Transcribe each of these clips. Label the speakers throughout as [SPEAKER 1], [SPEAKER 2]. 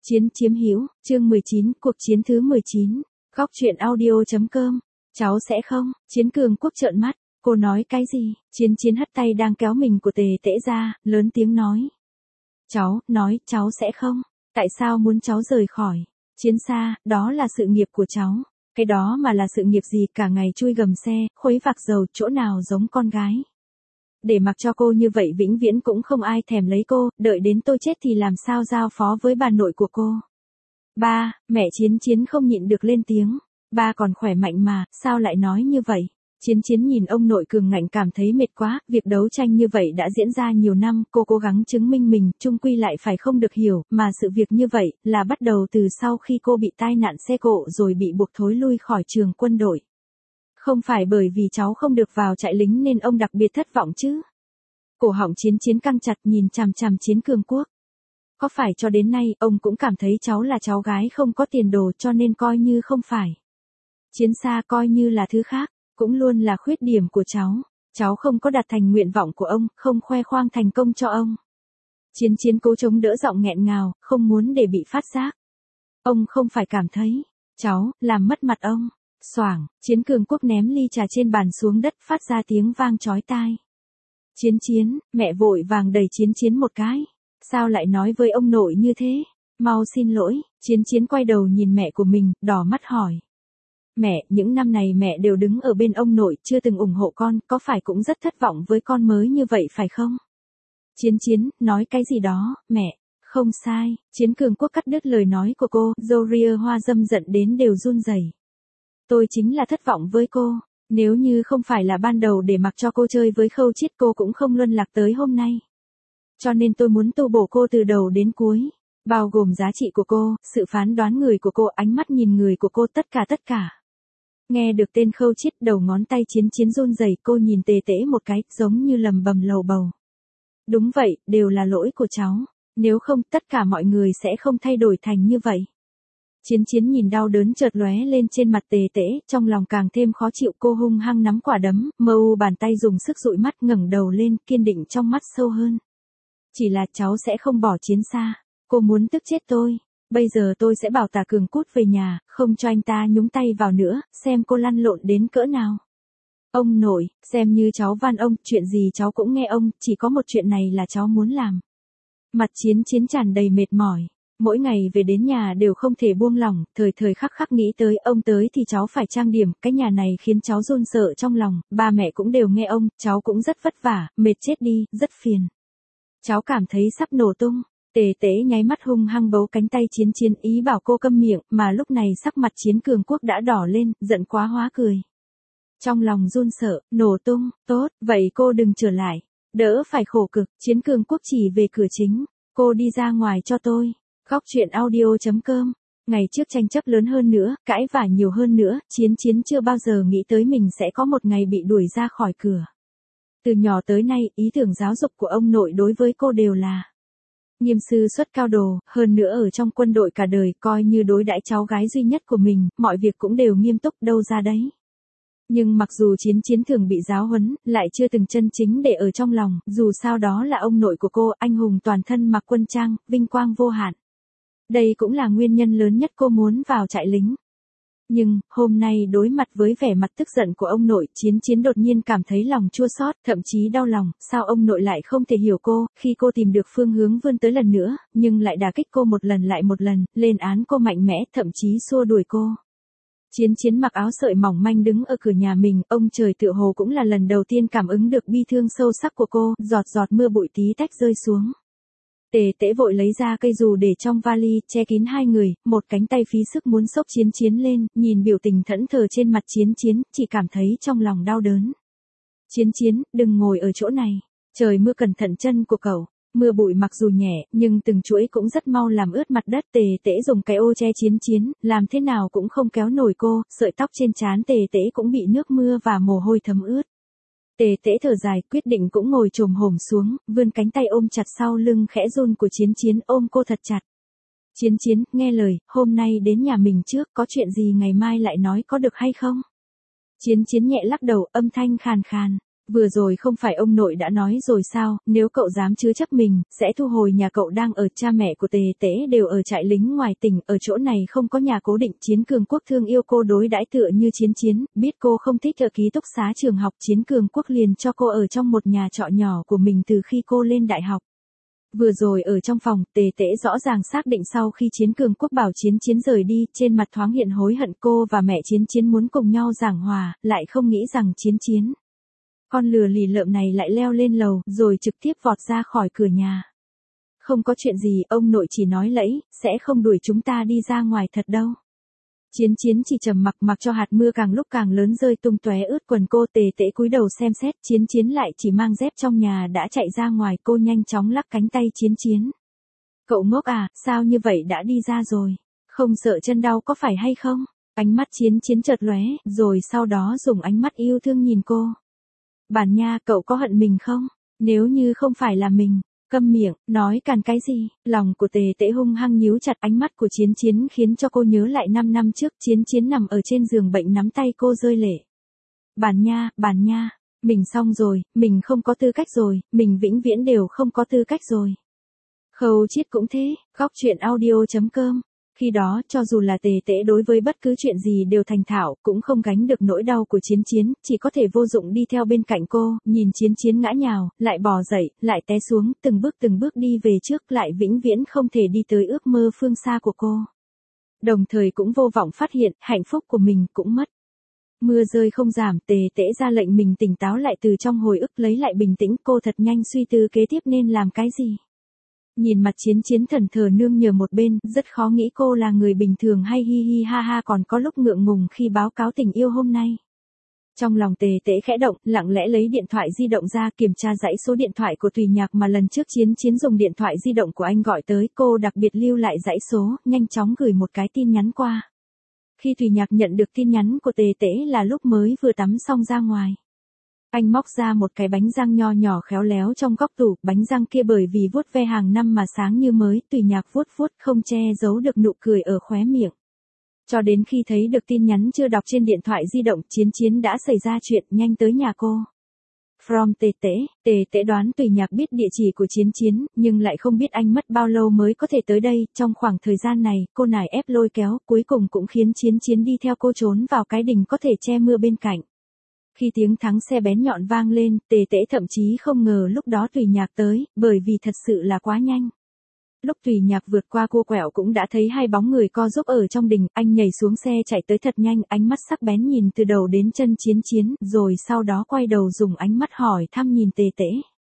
[SPEAKER 1] Chiến chiếm hữu, chương 19, cuộc chiến thứ 19. Góc truyện audio.com. Cháu sẽ không, Chiến Cường Quốc trợn mắt, cô nói cái gì? Chiến hất tay đang kéo mình của Tề Tễ ra, lớn tiếng nói. Cháu sẽ không, tại sao muốn cháu rời khỏi? Chiến xa, đó là sự nghiệp của cháu. Cái đó mà là sự nghiệp gì, cả ngày chui gầm xe, khuấy vạc dầu, chỗ nào giống con gái. Để mặc cho cô như vậy vĩnh viễn cũng không ai thèm lấy cô, đợi đến tôi chết thì làm sao giao phó với bà nội của cô. Ba, mẹ Chiến không nhịn được lên tiếng. Ba còn khỏe mạnh mà, sao lại nói như vậy? Chiến nhìn ông nội cường ngạnh cảm thấy mệt quá, việc đấu tranh như vậy đã diễn ra nhiều năm, cô cố gắng chứng minh mình, chung quy lại phải không được hiểu, mà sự việc như vậy, là bắt đầu từ sau khi cô bị tai nạn xe cộ rồi bị buộc thối lui khỏi trường quân đội. Không phải bởi vì cháu không được vào trại lính nên ông đặc biệt thất vọng chứ? Cổ họng Chiến căng chặt nhìn chằm chằm Chiến Cường Quốc. Có phải cho đến nay ông cũng cảm thấy cháu là cháu gái không có tiền đồ cho nên coi như không phải? Chiến xa coi như là thứ khác, cũng luôn là khuyết điểm của cháu. Cháu không có đạt thành nguyện vọng của ông, không khoe khoang thành công cho ông. Chiến cố chống đỡ giọng nghẹn ngào, không muốn để bị phát giác. Ông không phải cảm thấy cháu làm mất mặt ông. Xoảng, Chiến Cường Quốc ném ly trà trên bàn xuống đất, phát ra tiếng vang chói tai. Chiến, mẹ vội vàng đẩy Chiến một cái. Sao lại nói với ông nội như thế? Mau xin lỗi. Chiến quay đầu nhìn mẹ của mình, đỏ mắt hỏi. Mẹ, những năm này mẹ đều đứng ở bên ông nội, chưa từng ủng hộ con, có phải cũng rất thất vọng với con mới như vậy phải không? Chiến, nói cái gì đó, mẹ. Không sai. Chiến Cường Quốc cắt đứt lời nói của cô, Zoria Hoa Dâm giận đến đều run rẩy. Tôi chính là thất vọng với cô. Nếu như không phải là ban đầu để mặc cho cô chơi với Khâu Chiết, cô cũng không luân lạc tới hôm nay. Cho nên tôi muốn tu bổ cô từ đầu đến cuối. Bao gồm giá trị của cô, sự phán đoán người của cô, ánh mắt nhìn người của cô, tất cả. Nghe được tên Khâu Chiết, đầu ngón tay Chiến run rẩy, cô nhìn Tề Tễ một cái, giống như lầm bầm lầu bầu. Đúng vậy, đều là lỗi của cháu. Nếu không, tất cả mọi người sẽ không thay đổi thành như vậy. Chiến nhìn đau đớn chợt lóe lên trên mặt Tề Tễ, trong lòng càng thêm khó chịu, cô hung hăng nắm quả đấm, mờ u bàn tay dùng sức dụi mắt, ngẩng đầu lên, kiên định trong mắt sâu hơn. Chỉ là cháu sẽ không bỏ Chiến xa. Cô muốn tức chết tôi. Bây giờ tôi sẽ bảo Tà Cường cút về nhà, không cho anh ta nhúng tay vào nữa, xem cô lăn lộn đến cỡ nào. Ông nội, xem như cháu van ông, chuyện gì cháu cũng nghe ông, chỉ có một chuyện này là cháu muốn làm. Mặt Chiến tràn đầy mệt mỏi. Mỗi ngày về đến nhà đều không thể buông lỏng, thời khắc nghĩ tới ông tới thì cháu phải trang điểm, cái nhà này khiến cháu run sợ trong lòng, ba mẹ cũng đều nghe ông, cháu cũng rất vất vả, mệt chết đi, rất phiền. Cháu cảm thấy sắp nổ tung. Tề Tễ nháy mắt hung hăng bấu cánh tay Chiến ý bảo cô câm miệng, mà lúc này sắc mặt Chiến Cường Quốc đã đỏ lên, giận quá hóa cười. Trong lòng run sợ, nổ tung, tốt, vậy cô đừng trở lại, đỡ phải khổ cực. Chiến Cường Quốc chỉ về cửa chính, cô đi ra ngoài cho tôi. Góc truyện audio.com. Ngày trước tranh chấp lớn hơn nữa, cãi vả nhiều hơn nữa, Chiến chưa bao giờ nghĩ tới mình sẽ có một ngày bị đuổi ra khỏi cửa. Từ nhỏ tới nay, ý tưởng giáo dục của ông nội đối với cô đều là nghiêm sư xuất cao đồ, hơn nữa ở trong quân đội cả đời, coi như đối đãi cháu gái duy nhất của mình, mọi việc cũng đều nghiêm túc đâu ra đấy. Nhưng mặc dù Chiến thường bị giáo huấn, lại chưa từng chân chính để ở trong lòng, dù sao đó là ông nội của cô, anh hùng toàn thân mặc quân trang, vinh quang vô hạn. Đây cũng là nguyên nhân lớn nhất cô muốn vào trại lính. Nhưng, hôm nay đối mặt với vẻ mặt tức giận của ông nội, Chiến đột nhiên cảm thấy lòng chua xót, thậm chí đau lòng, sao ông nội lại không thể hiểu cô, khi cô tìm được phương hướng vươn tới lần nữa, nhưng lại đả kích cô một lần lại một lần, lên án cô mạnh mẽ, thậm chí xua đuổi cô. Chiến mặc áo sợi mỏng manh đứng ở cửa nhà mình, ông trời tựa hồ cũng là lần đầu tiên cảm ứng được bi thương sâu sắc của cô, giọt mưa bụi tí tách rơi xuống. Tề Tễ vội lấy ra cây dù để trong vali, che kín hai người, một cánh tay phí sức muốn xốc Chiến lên, nhìn biểu tình thẫn thờ trên mặt Chiến, chỉ cảm thấy trong lòng đau đớn. Chiến, đừng ngồi ở chỗ này. Trời mưa, cẩn thận chân của cậu. Mưa bụi mặc dù nhẹ, nhưng từng chuỗi cũng rất mau làm ướt mặt đất. Tề Tễ dùng cái ô che Chiến, làm thế nào cũng không kéo nổi cô, sợi tóc trên trán Tề Tễ cũng bị nước mưa và mồ hôi thấm ướt. Tề Tễ thở dài, quyết định cũng ngồi chồm hổm xuống, vươn cánh tay ôm chặt sau lưng khẽ run của Chiến, ôm cô thật chặt. Chiến, nghe lời, hôm nay đến nhà mình trước, có chuyện gì ngày mai lại nói có được hay không? Chiến nhẹ lắc đầu, âm thanh khàn khàn. Vừa rồi không phải ông nội đã nói rồi sao, nếu cậu dám chứa chấp mình, sẽ thu hồi nhà cậu đang ở, cha mẹ của Tề Tễ đều ở trại lính ngoài tỉnh, ở chỗ này không có nhà cố định. Chiến Cường Quốc thương yêu cô đối đãi tựa như Chiến Chiến, biết cô không thích ở ký túc xá trường học, Chiến Cường Quốc liền cho cô ở trong một nhà trọ nhỏ của mình từ khi cô lên đại học. Vừa rồi ở trong phòng, Tề Tễ rõ ràng xác định sau khi Chiến Cường Quốc bảo Chiến Chiến rời đi, trên mặt thoáng hiện hối hận. Cô và mẹ Chiến Chiến muốn cùng nhau giảng hòa, lại không nghĩ rằng Chiến Chiến, con lừa lì lợm này lại leo lên lầu, rồi trực tiếp vọt ra khỏi cửa nhà. Không có chuyện gì, ông nội chỉ nói lẫy, sẽ không đuổi chúng ta đi ra ngoài thật đâu. Chiến Chiến chỉ trầm mặc cho hạt mưa càng lúc càng lớn rơi tung tóe ướt quần cô. Tề Tễ cúi đầu xem xét, Chiến Chiến lại chỉ mang dép trong nhà đã chạy ra ngoài. Cô nhanh chóng lắc cánh tay Chiến Chiến. Cậu ngốc à, sao như vậy đã đi ra rồi? Không sợ chân đau có phải hay không? Ánh mắt Chiến Chiến chợt lóe, rồi sau đó dùng ánh mắt yêu thương nhìn cô. Bản nha, cậu có hận mình không? Nếu như không phải là mình, câm miệng, nói càn cái gì? Lòng của Tề Tễ hung hăng nhíu chặt, ánh mắt của Chiến Chiến khiến cho cô nhớ lại 5 năm trước, Chiến Chiến nằm ở trên giường bệnh nắm tay cô rơi lệ. Bản nha, mình xong rồi, mình không có tư cách rồi, mình vĩnh viễn đều không có tư cách rồi. Khâu Chiết cũng thế, góc chuyện audio.com. Khi đó, cho dù là Tề Tễ đối với bất cứ chuyện gì đều thành thạo, cũng không gánh được nỗi đau của Chiến Chiến, chỉ có thể vô dụng đi theo bên cạnh cô, nhìn Chiến Chiến ngã nhào, lại bò dậy, lại té xuống, từng bước đi về trước, lại vĩnh viễn không thể đi tới ước mơ phương xa của cô. Đồng thời cũng vô vọng phát hiện, hạnh phúc của mình cũng mất. Mưa rơi không giảm, Tề Tễ ra lệnh mình tỉnh táo lại từ trong hồi ức, lấy lại bình tĩnh. Cô thật nhanh suy tư kế tiếp nên làm cái gì. Nhìn mặt Chiến Chiến thần thờ nương nhờ một bên, rất khó nghĩ cô là người bình thường hay hi hi ha ha, còn có lúc ngượng ngùng khi báo cáo tình yêu hôm nay. Trong lòng Tề Tễ khẽ động, lặng lẽ lấy điện thoại di động ra kiểm tra dãy số điện thoại của Tùy Nhạc mà lần trước Chiến Chiến dùng điện thoại di động của anh gọi tới. Cô đặc biệt lưu lại dãy số, nhanh chóng gửi một cái tin nhắn qua. Khi Tùy Nhạc nhận được tin nhắn của Tề Tễ là lúc mới vừa tắm xong ra ngoài. Anh móc ra một cái bánh răng nho nhỏ khéo léo trong góc tủ, bánh răng kia bởi vì vuốt ve hàng năm mà sáng như mới. Tùy Nhạc vuốt không che giấu được nụ cười ở khóe miệng. Cho đến khi thấy được tin nhắn chưa đọc trên điện thoại di động, Chiến Chiến đã xảy ra chuyện, nhanh tới nhà cô. From Tề Tễ. Tề Tễ đoán Tùy Nhạc biết địa chỉ của Chiến Chiến, nhưng lại không biết anh mất bao lâu mới có thể tới đây. Trong khoảng thời gian này, cô nài ép lôi kéo, cuối cùng cũng khiến Chiến Chiến đi theo cô trốn vào cái đình có thể che mưa bên cạnh. Khi tiếng thắng xe bén nhọn vang lên, Tề Tễ thậm chí không ngờ lúc đó Tùy Nhạc tới, bởi vì thật sự là quá nhanh. Lúc Tùy Nhạc vượt qua cua quẹo cũng đã thấy hai bóng người co giúp ở trong đình. Anh nhảy xuống xe chạy tới thật nhanh, ánh mắt sắc bén nhìn từ đầu đến chân Chiến Chiến, rồi sau đó quay đầu dùng ánh mắt hỏi thăm nhìn Tề Tễ.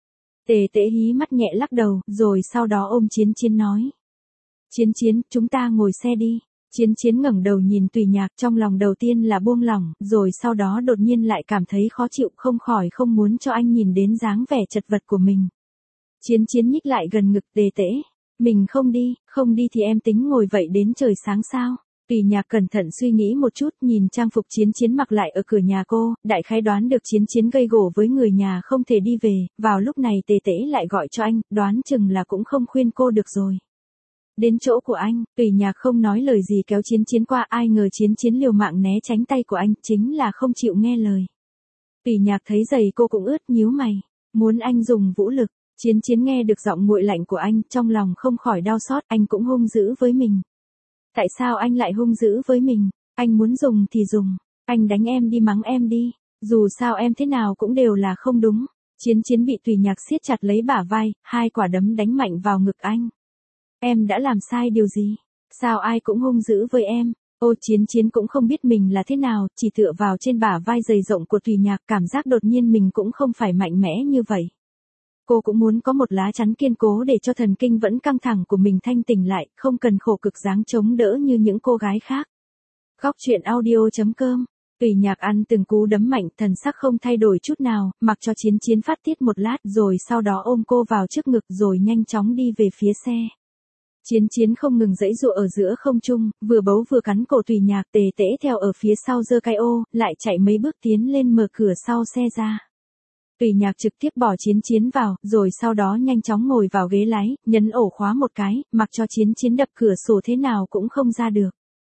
[SPEAKER 1] Tề Tễ hí mắt nhẹ lắc đầu, rồi sau đó ôm Chiến Chiến nói. Chiến Chiến, chúng ta ngồi xe đi. Chiến Chiến ngẩng đầu nhìn Tùy Nhạc, trong lòng đầu tiên là buông lỏng, rồi sau đó đột nhiên lại cảm thấy khó chịu, không khỏi không muốn cho anh nhìn đến dáng vẻ chật vật của mình. Chiến Chiến nhích lại gần ngực Tề Tễ. Mình không đi thì em tính ngồi vậy đến trời sáng sao? Tùy Nhạc cẩn thận suy nghĩ một chút, nhìn trang phục Chiến Chiến mặc lại ở cửa nhà cô, đại khái đoán được Chiến Chiến gây gổ với người nhà không thể đi về. Vào lúc này Tề Tễ lại gọi cho anh, đoán chừng là cũng không khuyên cô được rồi. Đến chỗ của anh, Tùy Nhạc không nói lời gì kéo Chiến Chiến qua, ai ngờ Chiến Chiến liều mạng né tránh tay của anh, chính là không chịu nghe lời. Tùy Nhạc thấy giày cô cũng ướt, nhíu mày, muốn anh dùng vũ lực. Chiến Chiến nghe được giọng nguội lạnh của anh, trong lòng không khỏi đau xót, anh cũng hung dữ với mình. Tại sao anh lại hung dữ với mình? Anh muốn dùng thì dùng, anh đánh em đi mắng em đi, dù sao em thế nào cũng đều là không đúng. Chiến Chiến bị Tùy Nhạc siết chặt lấy bả vai, hai quả đấm đánh mạnh vào ngực anh. Em đã làm sai điều gì? Sao ai cũng hung dữ với em? Ô, Chiến Chiến cũng không biết mình là thế nào, chỉ tựa vào trên bả vai dày rộng của Tùy Nhạc, cảm giác đột nhiên mình cũng không phải mạnh mẽ như vậy. Cô cũng muốn có một lá chắn kiên cố để cho thần kinh vẫn căng thẳng của mình thanh tỉnh lại, không cần khổ cực dáng chống đỡ như những cô gái khác. Góc chuyện audio.com. Tùy Nhạc ăn từng cú đấm mạnh, thần sắc không thay đổi chút nào, mặc cho Chiến Chiến phát tiết một lát, rồi sau đó ôm cô vào trước ngực rồi nhanh chóng đi về phía xe. Chiến Chiến không ngừng giãy giụa ở giữa không trung, vừa bấu vừa cắn cổ Tùy Nhạc. Tề Tễ theo ở phía sau giơ cái ô, lại chạy mấy bước tiến lên mở cửa sau xe ra. Tùy Nhạc trực tiếp bỏ Chiến Chiến vào, rồi sau đó nhanh chóng ngồi vào ghế lái, nhấn ổ khóa một cái, mặc cho Chiến Chiến đập cửa sổ thế nào cũng không ra được.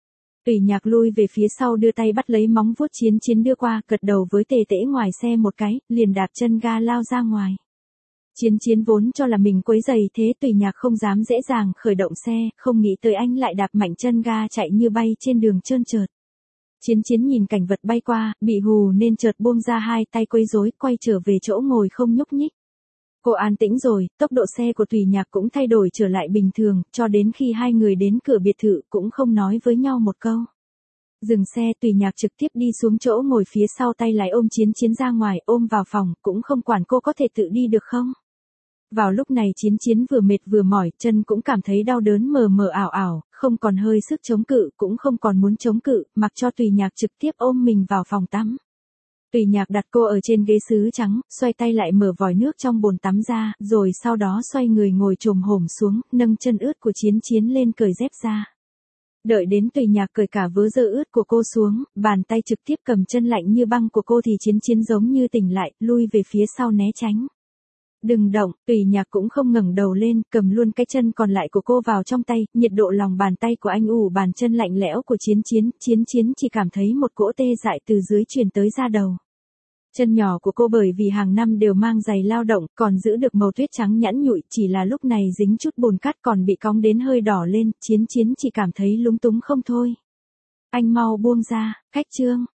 [SPEAKER 1] Tùy Nhạc lui về phía sau đưa tay bắt lấy móng vuốt Chiến Chiến đưa qua, gật đầu với Tề Tễ ngoài xe một cái, liền đạp chân ga lao ra ngoài. Chiến Chiến vốn cho là mình quấy giày thế Tùy Nhạc không dám dễ dàng khởi động xe, không nghĩ tới anh lại đạp mạnh chân ga chạy như bay trên đường trơn trượt. Chiến Chiến nhìn cảnh vật bay qua, bị hù nên chợt buông ra hai tay quấy rối, quay trở về chỗ ngồi không nhúc nhích. Cô an tĩnh rồi, tốc độ xe của Tùy Nhạc cũng thay đổi trở lại bình thường, cho đến khi hai người đến cửa biệt thự cũng không nói với nhau một câu. Dừng xe Tùy Nhạc trực tiếp đi xuống chỗ ngồi phía sau, tay lái ôm Chiến Chiến ra ngoài, ôm vào phòng, cũng không quản cô có thể tự đi được không. Vào lúc này Chiến Chiến vừa mệt vừa mỏi, chân cũng cảm thấy đau đớn mờ mờ ảo ảo, không còn hơi sức chống cự, cũng không còn muốn chống cự, mặc cho Tùy Nhạc trực tiếp ôm mình vào phòng tắm. Tùy Nhạc đặt cô ở trên ghế sứ trắng, xoay tay lại mở vòi nước trong bồn tắm ra, rồi sau đó xoay người ngồi chồm hổm xuống, nâng chân ướt của Chiến Chiến lên cởi dép ra. Đợi đến Tùy Nhạc cởi cả vớ dơ ướt của cô xuống, bàn tay trực tiếp cầm chân lạnh như băng của cô thì Chiến Chiến giống như tỉnh lại, lui về phía sau né tránh. Đừng động, Tùy Nhạc cũng không ngẩng đầu lên, cầm luôn cái chân còn lại của cô vào trong tay, nhiệt độ lòng bàn tay của anh ù bàn chân lạnh lẽo của Chiến Chiến chỉ cảm thấy một cỗ tê dại từ dưới truyền tới da đầu. Chân nhỏ của cô bởi vì hàng năm đều mang giày lao động, còn giữ được màu tuyết trắng nhẵn nhụi, chỉ là lúc này dính chút bùn cát còn bị cong đến hơi đỏ lên, Chiến chỉ cảm thấy lúng túng không thôi. Anh mau buông ra, cách chương.